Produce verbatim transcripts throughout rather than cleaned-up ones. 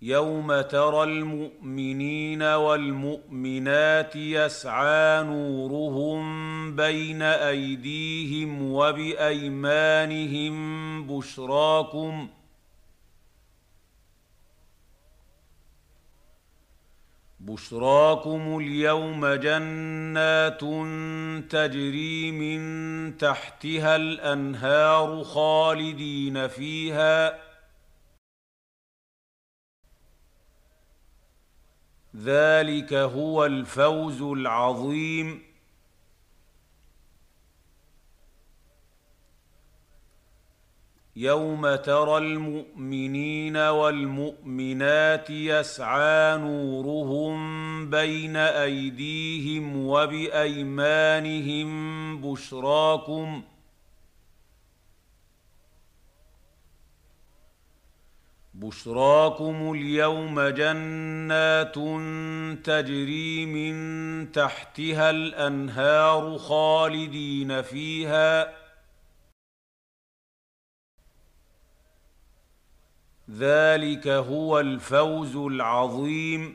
يوم ترى المؤمنين والمؤمنات يسعى نورهم بين أيديهم وبأيمانهم بشراكم بشراكم اليوم جنات تجري من تحتها الأنهار خالدين فيها ذلك هو الفوز العظيم. يوم ترى المؤمنين والمؤمنات يسعى نورهم بين أيديهم وبأيمانهم بشراكم بشراكم اليوم جنات تجري من تحتها الأنهار خالدين فيها ذلك هو الفوز العظيم.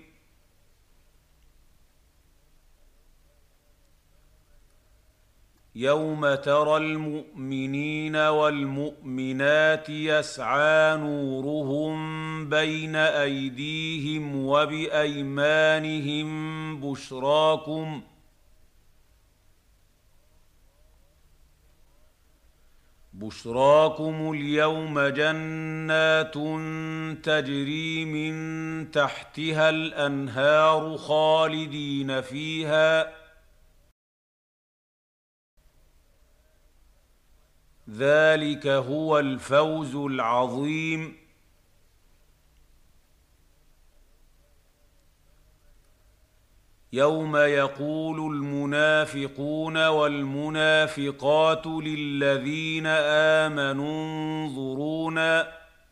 يوم ترى المؤمنين والمؤمنات يسعى نورهم بين أيديهم وبأيمانهم بشراكم بشراكم اليوم جنات تجري من تحتها الأنهار خالدين فيها ذلك هو الفوز العظيم. يوم يقول المنافقون والمنافقات للذين آمنوا انظرونا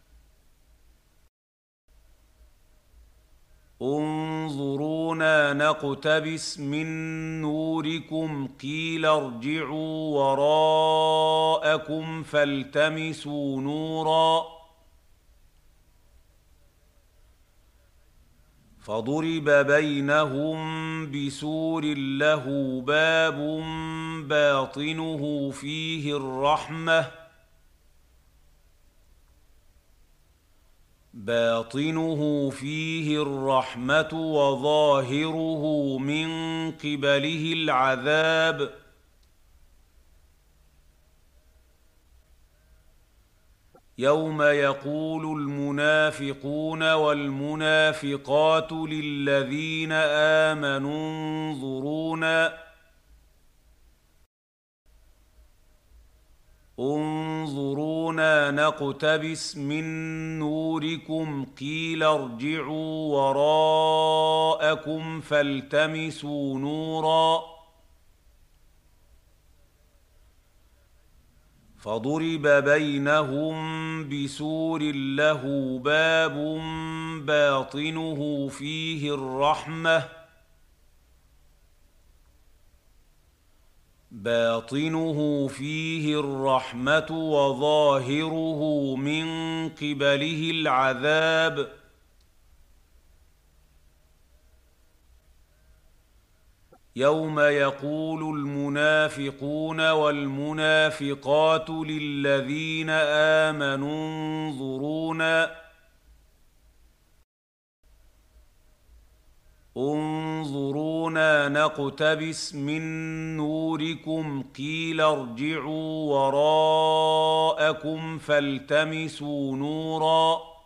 انظرونا نقتبس من نوركم قيل ارجعوا وراءكم فالتمسوا نورا فضرب بينهم بسور له باب باطنه فيه الرحمة باطنه فيه الرحمة وظاهره من قبله العذاب. يوم يقول المنافقون والمنافقات للذين آمنوا انظرونا انظرونا نقتبس من نوركم قيل ارجعوا وراءكم فالتمسوا نورا فضرب بينهم بسور له باب باطنه فيه الرحمة باطنه فيه الرحمة وظاهره من قبله العذاب. يوم يقول المنافقون والمنافقات للذين آمنوا انظرونا انظرونا نقتبس من نوركم قيل ارجعوا وراءكم فالتمسوا نورا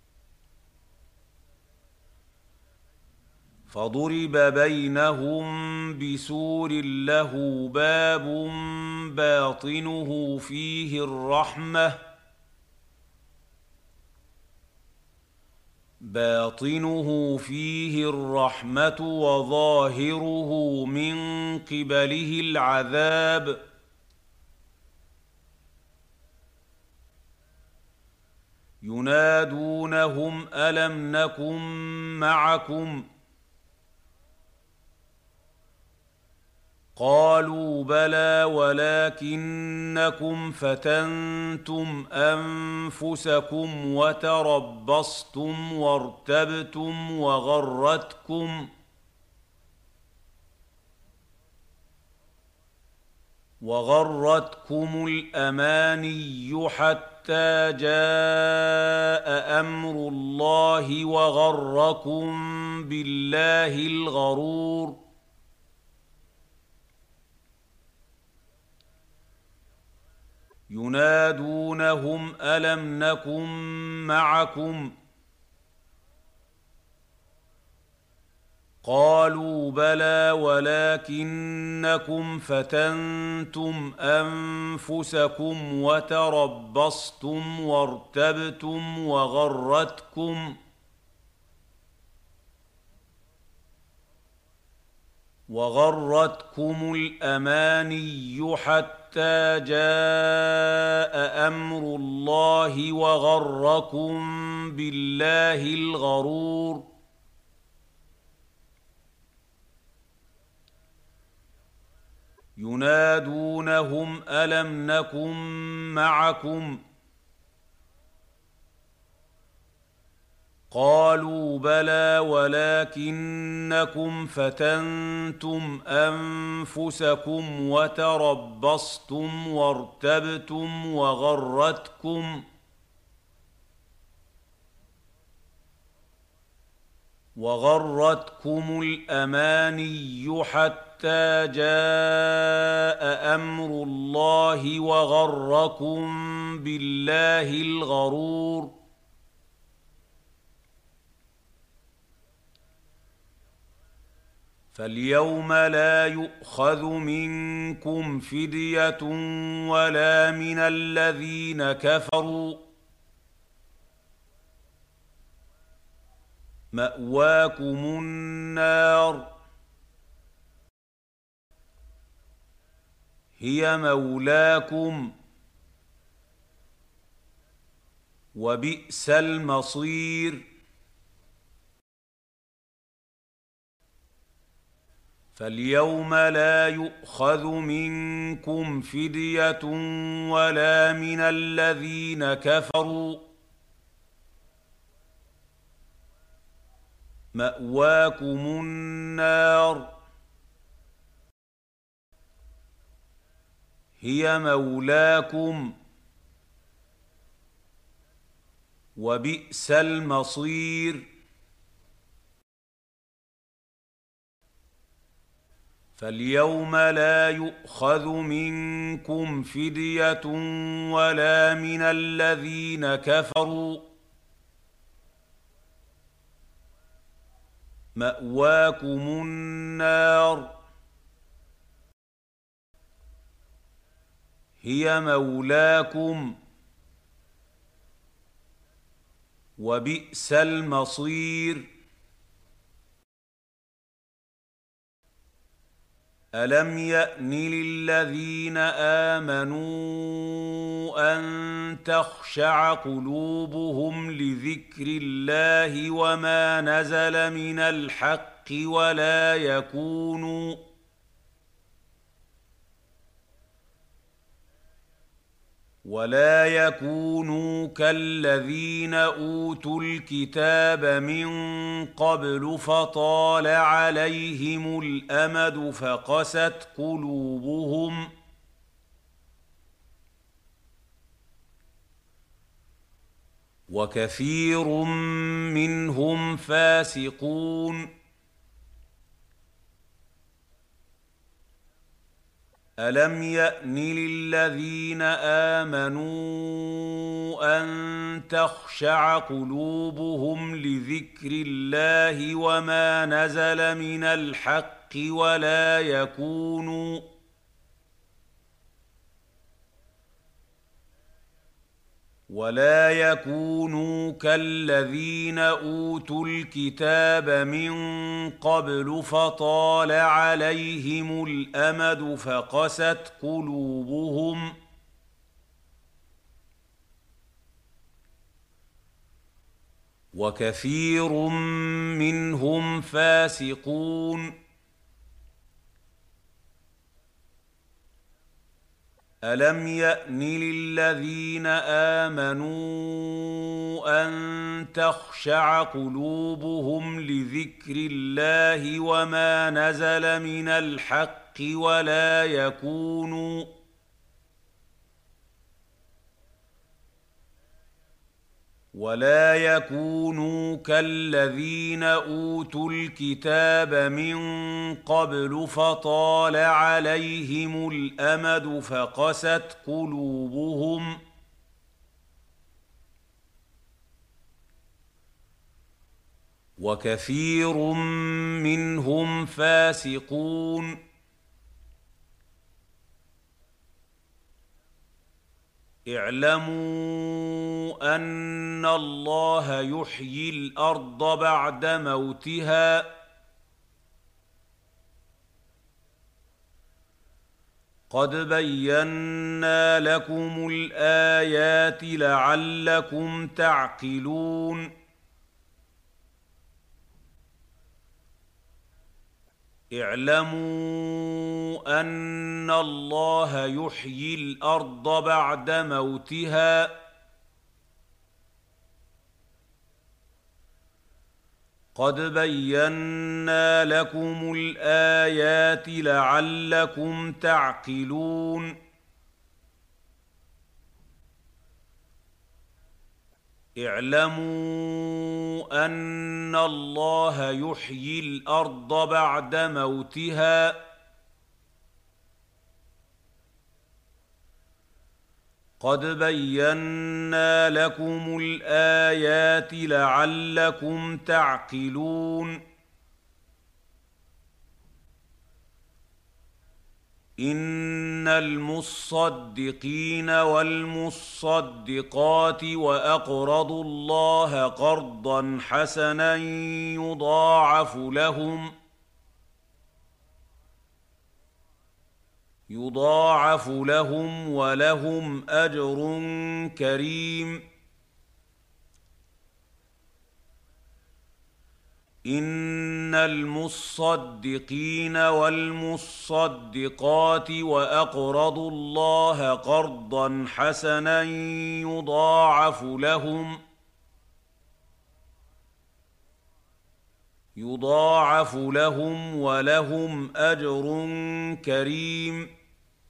فضرب بينهم بسور له باب باطنه فيه الرحمة باطنه فيه الرحمة وظاهره من قبله العذاب. ينادونهم ألم نكن معكم قالوا بلى ولكنكم فتنتم أنفسكم وتربصتم وارتبتم وغرتكم وغرتكم الأماني حتى جاء أمر الله وغركم بالله الغرور ينادونهم ألم نكن معكم قالوا بلى ولكنكم فتنتم أنفسكم وتربصتم وارتبتم وغرتكم وغرتكم الأماني حتى جاء أمر الله وغركم بالله الغرور ينادونهم ألم نكن معكم قالوا بلى ولكنكم فتنتم أنفسكم وتربصتم وارتبتم وغرتكم وغرتكم الأماني حتى جاء أمر الله وغركم بالله الغرور فاليوم لا يؤخذ منكم فدية ولا من الذين كفروا مأواكم النار هي مولاكم وبئس المصير فاليوم لا يؤخذ منكم فدية ولا من الذين كفروا مأواكم النار هي مولاكم وبئس المصير فاليوم لا يؤخذ منكم فدية ولا من الذين كفروا مأواكم النار هي مولاكم وبئس المصير ألم يأن للذين آمنوا أن تخشع قلوبهم لذكر الله وما نزل من الحق ولا يكونوا ولا يكونوا كالذين أوتوا الكتاب من قبل فطال عليهم الأمد فقست قلوبهم وكثير منهم فاسقون ألم يأن للذين آمنوا أن تخشع قلوبهم لذكر الله وما نزل من الحق ولا يكونوا ولا يكونوا كالذين أوتوا الكتاب من قبل فطال عليهم الأمد فقست قلوبهم وكثير منهم فاسقون ألم يأن للذين آمنوا أن تخشع قلوبهم لذكر الله وما نزل من الحق ولا يكونوا ولا يكونوا كالذين أوتوا الكتاب من قبل فطال عليهم الأمد فقست قلوبهم وكثير منهم فاسقون اعلموا أن الله يحيي الأرض بعد موتها قد بينا لكم الآيات لعلكم تعقلون اعلموا أن الله يحيي الأرض بعد موتها قد بينا لكم الآيات لعلكم تعقلون اعلموا أن الله يحيي الأرض بعد موتها قد بينا لكم الآيات لعلكم تعقلون إن المصدقين والمصدقات وأقرضوا الله قرضا حسنا يضاعف لهم يضاعف لهم ولهم أجر كريم إن المصدقين والمصدقات وأقرضوا الله قرضا حسنا يضاعف لهم يضاعف لهم ولهم أجر كريم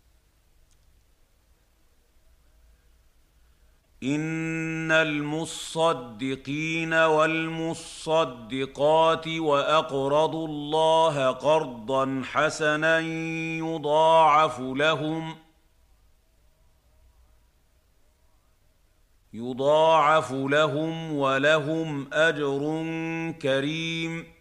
إن المصدقين والمصدقات وأقرضوا الله قرضا حسنا يضاعف لهم يضاعف لهم ولهم أجر كريم